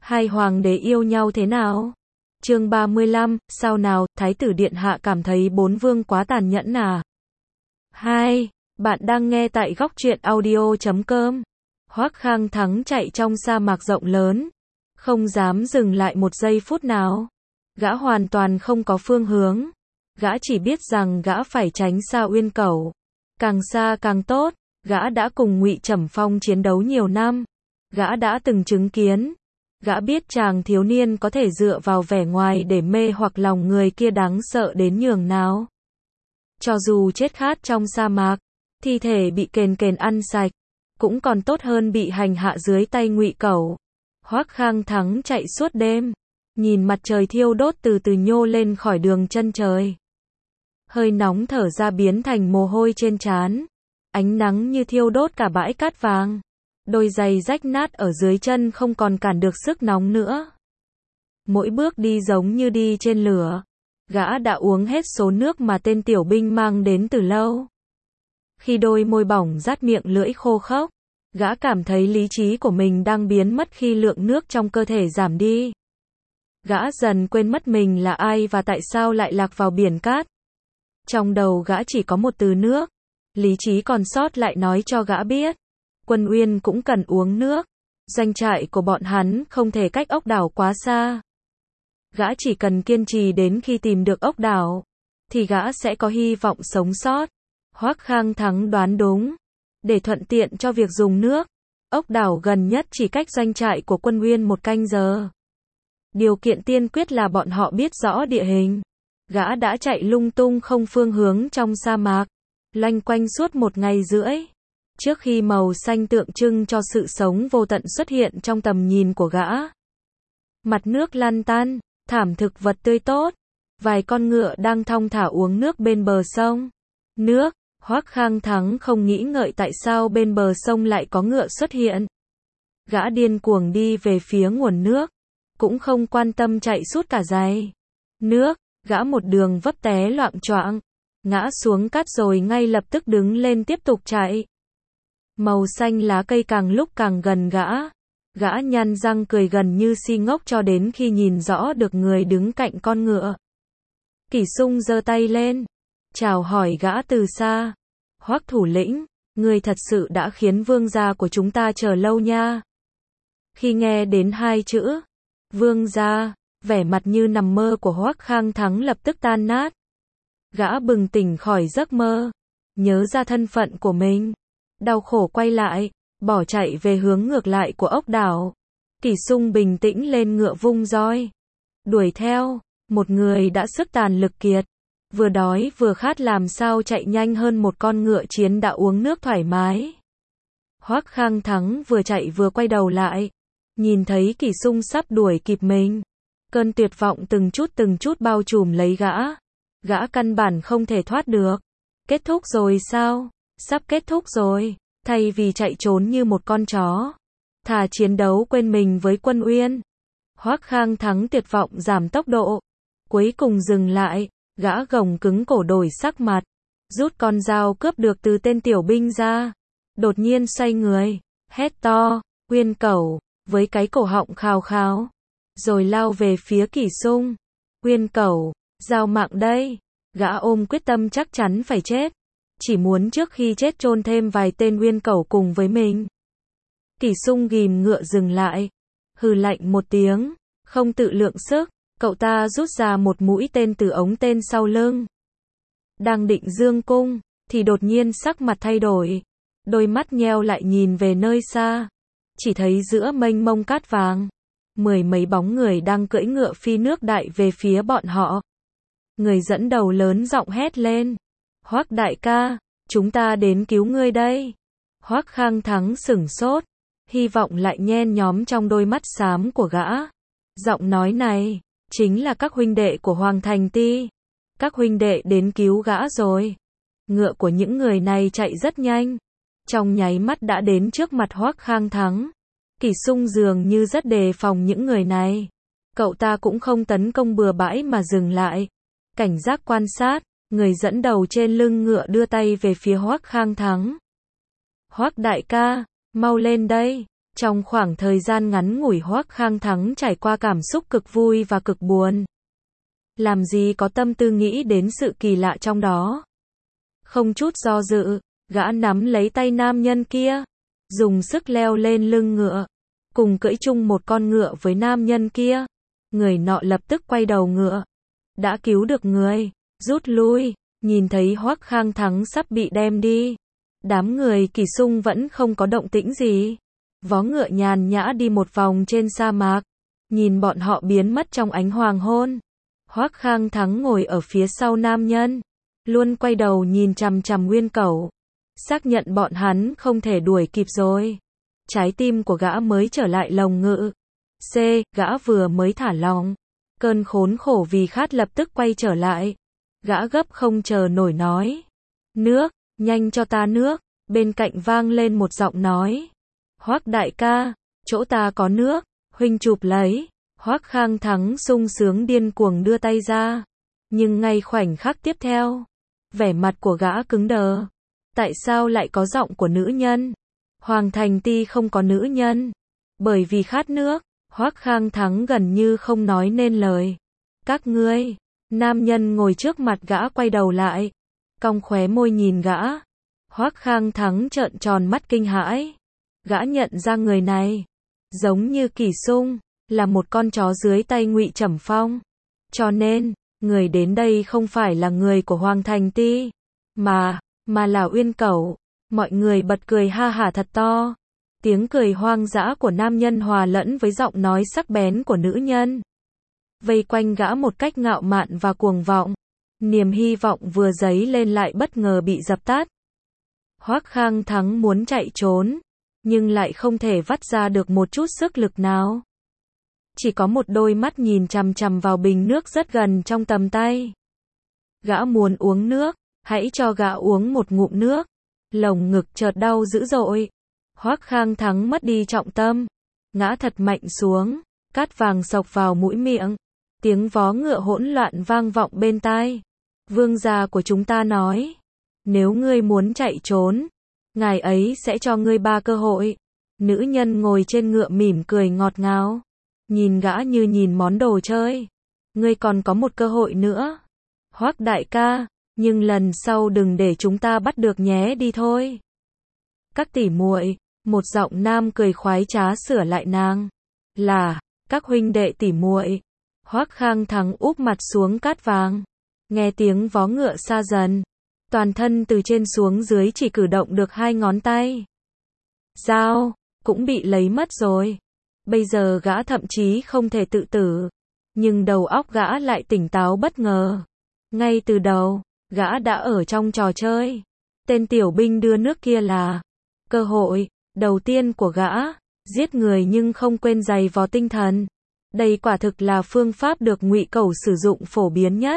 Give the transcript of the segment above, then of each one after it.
Hai hoàng đế yêu nhau thế nào? Chương 35, sao nào, Thái tử Điện Hạ cảm thấy bốn vương quá tàn nhẫn à? 2. Bạn đang nghe tại góc truyện audio.com. Hoắc Khang Thắng chạy trong sa mạc rộng lớn, không dám dừng lại một giây phút nào. Gã hoàn toàn không có phương hướng. Gã chỉ biết rằng gã phải tránh xa Uyên Cẩu. Càng xa càng tốt. Gã đã cùng Ngụy Trẩm Phong chiến đấu nhiều năm. Gã đã từng chứng kiến. Gã biết chàng thiếu niên có thể dựa vào vẻ ngoài để mê hoặc lòng người kia đáng sợ đến nhường nào. Cho dù chết khát trong sa mạc, thi thể bị kền kền ăn sạch, cũng còn tốt hơn bị hành hạ dưới tay Ngụy Cẩu. Hoắc Khang Thắng chạy suốt đêm, nhìn mặt trời thiêu đốt từ từ nhô lên khỏi đường chân trời. Hơi nóng thở ra biến thành mồ hôi trên trán, ánh nắng như thiêu đốt cả bãi cát vàng. Đôi giày rách nát ở dưới chân không còn cản được sức nóng nữa. Mỗi bước đi giống như đi trên lửa. Gã đã uống hết số nước mà tên tiểu binh mang đến từ lâu. Khi đôi môi bỏng rát miệng lưỡi khô khốc, gã cảm thấy lý trí của mình đang biến mất khi lượng nước trong cơ thể giảm đi. Gã dần quên mất mình là ai và tại sao lại lạc vào biển cát. Trong đầu gã chỉ có một từ nước. Lý trí còn sót lại nói cho gã biết. Quân Uyên cũng cần uống nước. Doanh trại của bọn hắn không thể cách ốc đảo quá xa. Gã chỉ cần kiên trì đến khi tìm được ốc đảo, thì gã sẽ có hy vọng sống sót. Hoắc Khang Thắng đoán đúng. Để thuận tiện cho việc dùng nước, ốc đảo gần nhất chỉ cách doanh trại của Quân Uyên 1 canh giờ. Điều kiện tiên quyết là bọn họ biết rõ địa hình. Gã đã chạy lung tung không phương hướng trong sa mạc, loanh quanh suốt 1 ngày rưỡi. Trước khi màu xanh tượng trưng cho sự sống vô tận xuất hiện trong tầm nhìn của gã. Mặt nước lăn tăn, thảm thực vật tươi tốt, vài con ngựa đang thong thả uống nước bên bờ sông. Nước, Hoắc Khang Thắng không nghĩ ngợi tại sao bên bờ sông lại có ngựa xuất hiện. Gã điên cuồng đi về phía nguồn nước, cũng không quan tâm chạy suốt cả giày. Nước, gã một đường vấp té loạng choạng, ngã xuống cát rồi ngay lập tức đứng lên tiếp tục chạy. Màu xanh lá cây càng lúc càng gần gã. Gã nhăn răng cười gần như si ngốc cho đến khi nhìn rõ được người đứng cạnh con ngựa. Kỷ Sung giơ tay lên, chào hỏi gã từ xa. Hoắc thủ lĩnh, ngươi thật sự đã khiến vương gia của chúng ta chờ lâu nha. Khi nghe đến 2 chữ vương gia, vẻ mặt như nằm mơ của Hoắc Khang Thắng lập tức tan nát. Gã bừng tỉnh khỏi giấc mơ, nhớ ra thân phận của mình, đau khổ quay lại, bỏ chạy về hướng ngược lại của ốc đảo. Kỷ Sung bình tĩnh lên ngựa vung roi, đuổi theo. Một người đã sức tàn lực kiệt, vừa đói vừa khát làm sao chạy nhanh hơn một con ngựa chiến đã uống nước thoải mái. Hoắc Khang Thắng vừa chạy vừa quay đầu lại, nhìn thấy Kỷ Sung sắp đuổi kịp mình. Cơn tuyệt vọng từng chút bao trùm lấy gã. Gã căn bản không thể thoát được. Kết thúc rồi sao? Sắp kết thúc rồi. Thay vì chạy trốn như một con chó, thà chiến đấu quên mình với Quân Uyên. Hoắc Khang Thắng tuyệt vọng giảm tốc độ. Cuối cùng dừng lại, gã gồng cứng cổ đổi sắc mặt, rút con dao cướp được từ tên tiểu binh ra. Đột nhiên xoay người, hét to, Uyên Cẩu, với cái cổ họng khao khao. Rồi lao về phía Kỷ Sung. Uyên Cẩu, giao mạng đây. Gã ôm quyết tâm chắc chắn phải chết. Chỉ muốn trước khi chết chôn thêm vài tên Uyên Cẩu cùng với mình. Kỷ Sung ghìm ngựa dừng lại, hừ lạnh một tiếng, không tự lượng sức, cậu ta rút ra một mũi tên từ ống tên sau lưng. Đang định giương cung, thì đột nhiên sắc mặt thay đổi, đôi mắt nheo lại nhìn về nơi xa, chỉ thấy giữa mênh mông cát vàng, 10 mấy bóng người đang cưỡi ngựa phi nước đại về phía bọn họ. Người dẫn đầu lớn giọng hét lên, Hoắc đại ca, chúng ta đến cứu ngươi đây. Hoắc Khang Thắng sửng sốt, hy vọng lại nhen nhóm trong đôi mắt xám của gã. Giọng nói này, chính là các huynh đệ của Hoàng Thành Ti. Các huynh đệ đến cứu gã rồi. Ngựa của những người này chạy rất nhanh, trong nháy mắt đã đến trước mặt Hoắc Khang Thắng. Kỷ Sung dường như rất đề phòng những người này. Cậu ta cũng không tấn công bừa bãi mà dừng lại, cảnh giác quan sát. Người dẫn đầu trên lưng ngựa đưa tay về phía Hoắc Khang Thắng. Hoắc đại ca, mau lên đây. Trong khoảng thời gian ngắn ngủi Hoắc Khang Thắng trải qua cảm xúc cực vui và cực buồn. Làm gì có tâm tư nghĩ đến sự kỳ lạ trong đó. Không chút do dự, gã nắm lấy tay nam nhân kia, dùng sức leo lên lưng ngựa, cùng cưỡi chung một con ngựa với nam nhân kia. Người nọ lập tức quay đầu ngựa. Đã cứu được người, rút lui, nhìn thấy Hoắc Khang Thắng sắp bị đem đi. Đám người Kỳ Sung vẫn không có động tĩnh gì. Vó ngựa nhàn nhã đi một vòng trên sa mạc, nhìn bọn họ biến mất trong ánh hoàng hôn. Hoắc Khang Thắng ngồi ở phía sau nam nhân, luôn quay đầu nhìn chằm chằm Nguyên Cẩu, xác nhận bọn hắn không thể đuổi kịp rồi. Trái tim của gã mới trở lại lồng ngực. Gã vừa mới thả lỏng, cơn khốn khổ vì khát lập tức quay trở lại. Gã gấp không chờ nổi nói: "Nước, nhanh cho ta nước." Bên cạnh vang lên một giọng nói: "Hoắc đại ca, chỗ ta có nước, huynh chụp lấy." Hoắc Khang Thắng sung sướng điên cuồng đưa tay ra, nhưng ngay khoảnh khắc tiếp theo, vẻ mặt của gã cứng đờ. Tại sao lại có giọng của nữ nhân? Hoàng Thành Ti không có nữ nhân. Bởi vì khát nước, Hoắc Khang Thắng gần như không nói nên lời. "Các ngươi." Nam nhân ngồi trước mặt gã quay đầu lại, cong khóe môi nhìn gã. Hoắc Khang Thắng trợn tròn mắt kinh hãi. Gã nhận ra người này, giống như Kỳ Sung, là một con chó dưới tay Ngụy Trầm Phong. Cho nên, người đến đây không phải là người của Hoàng Thành Ti, mà là Uyên Cẩu. Mọi người bật cười ha hả thật to. Tiếng cười hoang dã của nam nhân hòa lẫn với giọng nói sắc bén của nữ nhân, vây quanh gã một cách ngạo mạn và cuồng vọng. Niềm hy vọng vừa dấy lên lại bất ngờ bị dập tắt. Hoắc Khang Thắng muốn chạy trốn, nhưng lại không thể vắt ra được một chút sức lực nào. Chỉ có một đôi mắt nhìn chằm chằm vào bình nước rất gần trong tầm tay. Gã muốn uống nước, hãy cho gã uống một ngụm nước. Lồng ngực chợt đau dữ dội. Hoắc Khang Thắng mất đi trọng tâm, ngã thật mạnh xuống, cát vàng xộc vào mũi miệng. Tiếng vó ngựa hỗn loạn vang vọng bên tai. Vương gia của chúng ta nói, nếu ngươi muốn chạy trốn, ngài ấy sẽ cho ngươi 3 cơ hội. Nữ nhân ngồi trên ngựa mỉm cười ngọt ngào, nhìn gã như nhìn món đồ chơi. Ngươi còn có một cơ hội nữa, Hoắc đại ca, nhưng lần sau đừng để chúng ta bắt được nhé đi thôi. Các tỷ muội, một giọng nam cười khoái trá sửa lại nàng. Là, các huynh đệ tỷ muội. Hoắc Khang Thắng úp mặt xuống cát vàng, nghe tiếng vó ngựa xa dần, toàn thân từ trên xuống dưới chỉ cử động được 2 ngón tay. Dao cũng bị lấy mất rồi. Bây giờ gã thậm chí không thể tự tử, nhưng đầu óc gã lại tỉnh táo bất ngờ. Ngay từ đầu, gã đã ở trong trò chơi. Tên tiểu binh đưa nước kia là cơ hội đầu tiên của gã, giết người nhưng không quên giày vò tinh thần. Đây quả thực là phương pháp được Ngụy Cẩu sử dụng phổ biến nhất.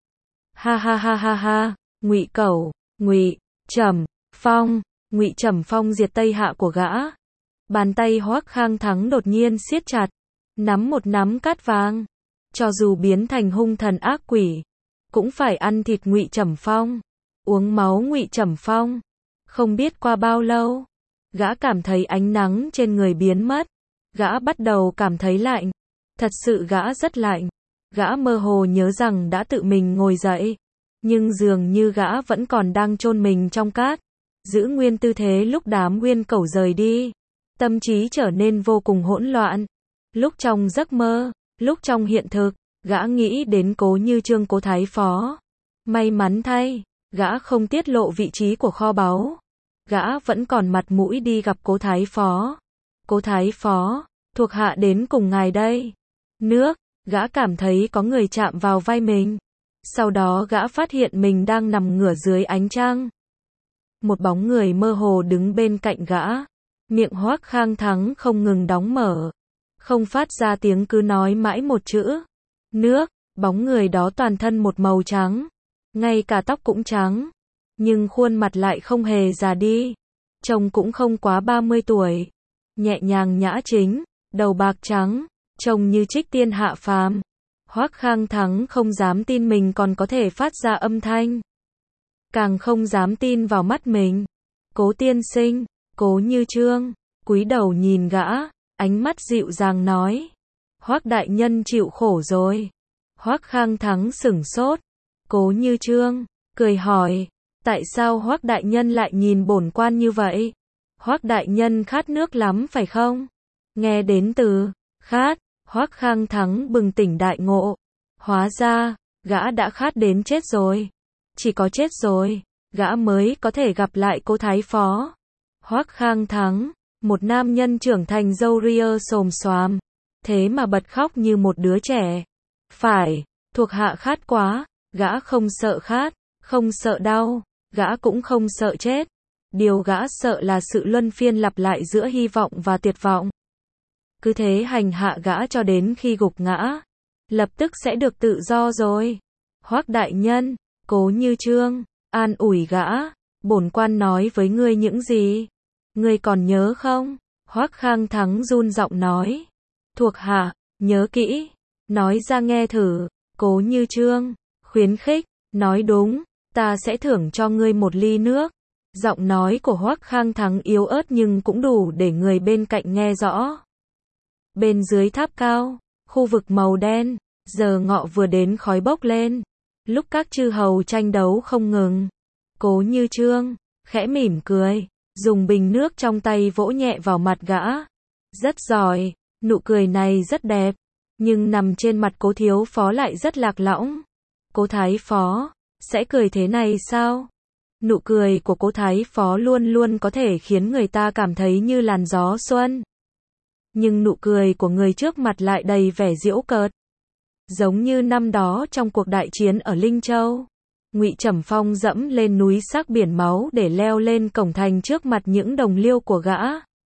Ha ha ha ha ha, Ngụy Cẩu, Ngụy Trầm Phong, Ngụy Trầm Phong diệt Tây Hạ của gã. Bàn tay Hoắc Khang Thắng đột nhiên siết chặt, nắm một nắm cát vàng. Cho dù biến thành hung thần ác quỷ, cũng phải ăn thịt Ngụy Trầm Phong, uống máu Ngụy Trầm Phong. Không biết qua bao lâu, gã cảm thấy ánh nắng trên người biến mất. Gã bắt đầu cảm thấy lạnh. Thật sự gã rất lạnh. Gã mơ hồ nhớ rằng đã tự mình ngồi dậy, nhưng dường như gã vẫn còn đang chôn mình trong cát, giữ nguyên tư thế lúc đám Nguyên Cẩu rời đi. Tâm trí trở nên vô cùng hỗn loạn. Lúc trong giấc mơ, lúc trong hiện thực, gã nghĩ đến Cố Như Chương Cố Thái Phó. May mắn thay, gã không tiết lộ vị trí của kho báu. Gã vẫn còn mặt mũi đi gặp Cố Thái Phó. Cố Thái Phó, thuộc hạ đến cùng ngài đây. Nước, gã cảm thấy có người chạm vào vai mình. Sau đó gã phát hiện mình đang nằm ngửa dưới ánh trăng. Một bóng người mơ hồ đứng bên cạnh gã. Miệng Hoắc Khang Thắng không ngừng đóng mở, không phát ra tiếng, cứ nói mãi một chữ. Nước. Bóng người đó toàn thân một màu trắng, ngay cả tóc cũng trắng, nhưng khuôn mặt lại không hề già đi. Trông cũng không quá 30 tuổi. Nhẹ nhàng nhã chính, đầu bạc trắng, trông như trích tiên hạ phàm. Hoắc Khang Thắng không dám tin mình còn có thể phát ra âm thanh, càng không dám tin vào mắt mình. Cố tiên sinh, Cố Như Chương, cúi đầu nhìn gã, ánh mắt dịu dàng nói. Hoắc đại nhân chịu khổ rồi. Hoắc Khang Thắng sửng sốt. Cố Như Chương cười hỏi, tại sao Hoắc đại nhân lại nhìn bổn quan như vậy? Hoắc đại nhân khát nước lắm phải không? Nghe đến từ khát, Hoắc Khang Thắng bừng tỉnh đại ngộ. Hóa ra, gã đã khát đến chết rồi. Chỉ có chết rồi, gã mới có thể gặp lại Cố Thái Phó. Hoắc Khang Thắng, một nam nhân trưởng thành râu ria xồm xoàm, thế mà bật khóc như một đứa trẻ. Phải, thuộc hạ khát quá, gã không sợ khát, không sợ đau, gã cũng không sợ chết. Điều gã sợ là sự luân phiên lặp lại giữa hy vọng và tuyệt vọng. Cứ thế hành hạ gã cho đến khi gục ngã, lập tức sẽ được tự do rồi. Hoắc đại nhân, Cố Như Chương an ủi gã, bổn quan nói với ngươi những gì? Ngươi còn nhớ không? Hoắc Khang Thắng run giọng nói. Thuộc hạ, nhớ kỹ, nói ra nghe thử. Cố Như Chương khuyến khích, nói đúng, ta sẽ thưởng cho ngươi một ly nước. Giọng nói của Hoắc Khang Thắng yếu ớt nhưng cũng đủ để người bên cạnh nghe rõ. Bên dưới tháp cao, khu vực màu đen, giờ ngọ vừa đến khói bốc lên. Lúc các chư hầu tranh đấu không ngừng, Cố Như Chương khẽ mỉm cười, dùng bình nước trong tay vỗ nhẹ vào mặt gã. Rất giỏi, nụ cười này rất đẹp, nhưng nằm trên mặt Cố thiếu phó lại rất lạc lõng. Cố Thái Phó sẽ cười thế này sao? Nụ cười của Cố Thái Phó luôn luôn có thể khiến người ta cảm thấy như làn gió xuân. Nhưng nụ cười của người trước mặt lại đầy vẻ giễu cợt. Giống như năm đó trong cuộc đại chiến ở Linh Châu, Ngụy Trầm Phong dẫm lên núi sắc biển máu để leo lên cổng thành trước mặt những đồng liêu của gã.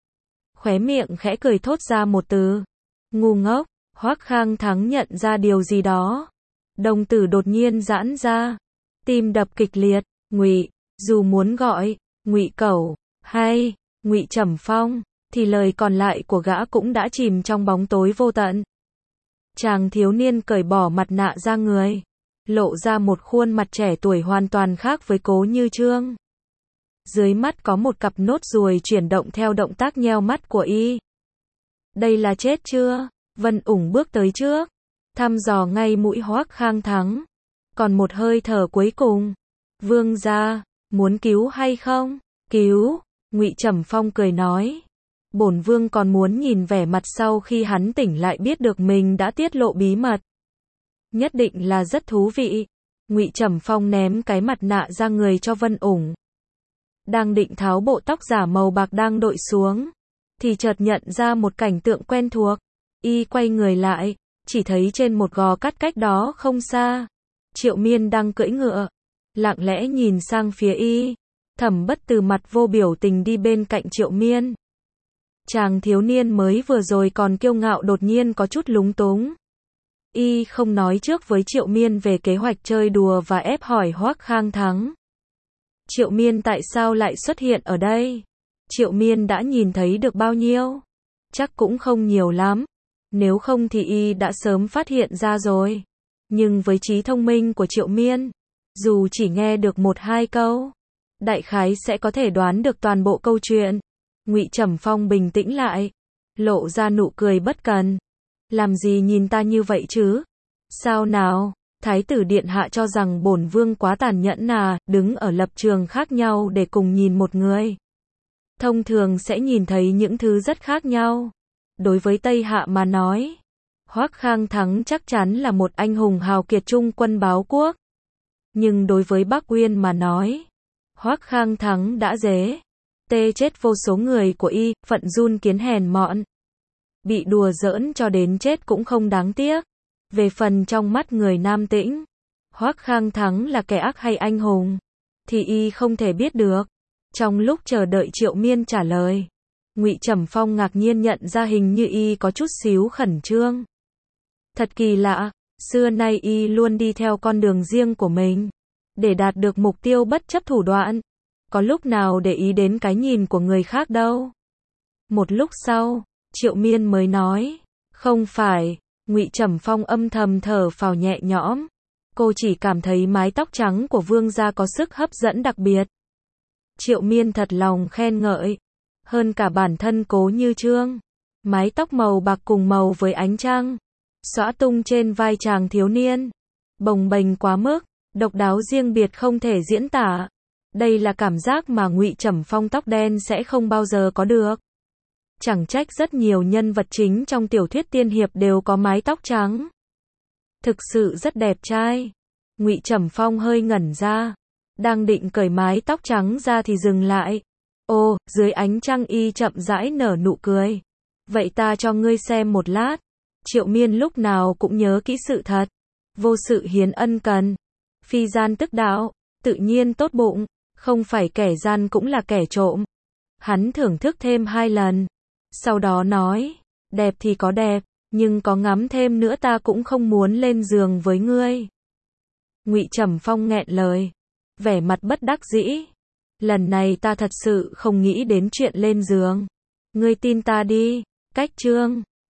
Khóe miệng khẽ cười thốt ra một từ. Ngu ngốc. Hoắc Khang Thắng nhận ra điều gì đó. Đồng tử đột nhiên giãn ra. Tim đập kịch liệt. Ngụy, dù muốn gọi Ngụy Cẩu hay Ngụy Trầm Phong, thì lời còn lại của gã cũng đã chìm trong bóng tối vô tận. Chàng thiếu niên cởi bỏ mặt nạ ra người, lộ ra một khuôn mặt trẻ tuổi hoàn toàn khác với Cố Như Chương. Dưới mắt có một cặp nốt ruồi chuyển động theo động tác nheo mắt của y. Đây là chết chưa? Vân Ủng bước tới trước, thăm dò ngay mũi Hoắc Khang Thắng. Còn một hơi thở cuối cùng. Vương gia, muốn cứu hay không? Cứu, Ngụy Trầm Phong cười nói. Bổn vương còn muốn nhìn vẻ mặt sau khi hắn tỉnh lại biết được mình đã tiết lộ bí mật. Nhất định là rất thú vị. Ngụy Trầm Phong ném cái mặt nạ ra người cho Vân Ủng. Đang định tháo bộ tóc giả màu bạc đang đội xuống, thì chợt nhận ra một cảnh tượng quen thuộc. Y quay người lại, chỉ thấy trên một gò cát cách đó không xa, Triệu Miên đang cưỡi ngựa, lặng lẽ nhìn sang phía y. Thẩm Bất Từ mặt vô biểu tình đi bên cạnh Triệu Miên. Chàng thiếu niên mới vừa rồi còn kiêu ngạo đột nhiên có chút lúng túng. Y không nói trước với Triệu Miên về kế hoạch chơi đùa và ép hỏi Hoắc Khang Thắng. Triệu Miên tại sao lại xuất hiện ở đây? Triệu Miên đã nhìn thấy được bao nhiêu? Chắc cũng không nhiều lắm. Nếu không thì y đã sớm phát hiện ra rồi. Nhưng với trí thông minh của Triệu Miên, dù chỉ nghe được một hai câu, đại khái sẽ có thể đoán được toàn bộ câu chuyện. Ngụy Trầm Phong bình tĩnh lại, lộ ra nụ cười bất cần. Làm gì nhìn ta như vậy chứ? Sao nào? Thái tử điện hạ cho rằng bổn vương quá tàn nhẫn à? Đứng ở lập trường khác nhau để cùng nhìn một người, thông thường sẽ nhìn thấy những thứ rất khác nhau. Đối với Tây Hạ mà nói, Hoắc Khang Thắng chắc chắn là một anh hùng hào kiệt trung quân báo quốc. Nhưng đối với Bắc Uyên mà nói, Hoắc Khang Thắng đã dễ tê chết vô số người của y, phận run kiến hèn mọn. Bị đùa giỡn cho đến chết cũng không đáng tiếc. Về phần trong mắt người Nam Tĩnh, Hoắc Khang Thắng là kẻ ác hay anh hùng, thì y không thể biết được. Trong lúc chờ đợi Triệu Miên trả lời, Ngụy Trầm Phong ngạc nhiên nhận ra hình như y có chút xíu khẩn trương. Thật kỳ lạ, xưa nay y luôn đi theo con đường riêng của mình, để đạt được mục tiêu bất chấp thủ đoạn. Có lúc nào để ý đến cái nhìn của người khác đâu. Một lúc sau, Triệu Miên mới nói, không phải. Ngụy Trầm Phong âm thầm thở phào nhẹ nhõm. Cô chỉ cảm thấy mái tóc trắng của vương gia có sức hấp dẫn đặc biệt. Triệu Miên thật lòng khen ngợi. hơn cả bản thân Cố Như Chương. Mái tóc màu bạc cùng màu với ánh trăng, xõa tung trên vai chàng thiếu niên, bồng bềnh quá mức, độc đáo riêng biệt không thể diễn tả. Đây là cảm giác mà Ngụy Trầm Phong tóc đen sẽ không bao giờ có được. Chẳng trách rất nhiều nhân vật chính trong tiểu thuyết tiên hiệp đều có mái tóc trắng. Thực sự rất đẹp trai. Ngụy Trầm Phong hơi ngẩn ra, đang định cởi mái tóc trắng ra thì dừng lại. Ô, dưới ánh trăng y chậm rãi nở nụ cười. Vậy ta cho ngươi xem một lát. Triệu Miên lúc nào cũng nhớ kỹ sự thật. Vô sự hiến ân cần. Phi gian tức đạo, tự nhiên tốt bụng, không phải kẻ gian cũng là kẻ trộm. Hắn thưởng thức thêm 2 lần. Sau đó nói, đẹp thì có đẹp, nhưng có ngắm thêm nữa ta cũng không muốn lên giường với ngươi. Ngụy Trầm Phong nghẹn lời, vẻ mặt bất đắc dĩ. Lần này ta thật sự không nghĩ đến chuyện lên giường. Ngươi tin ta đi. Cách chương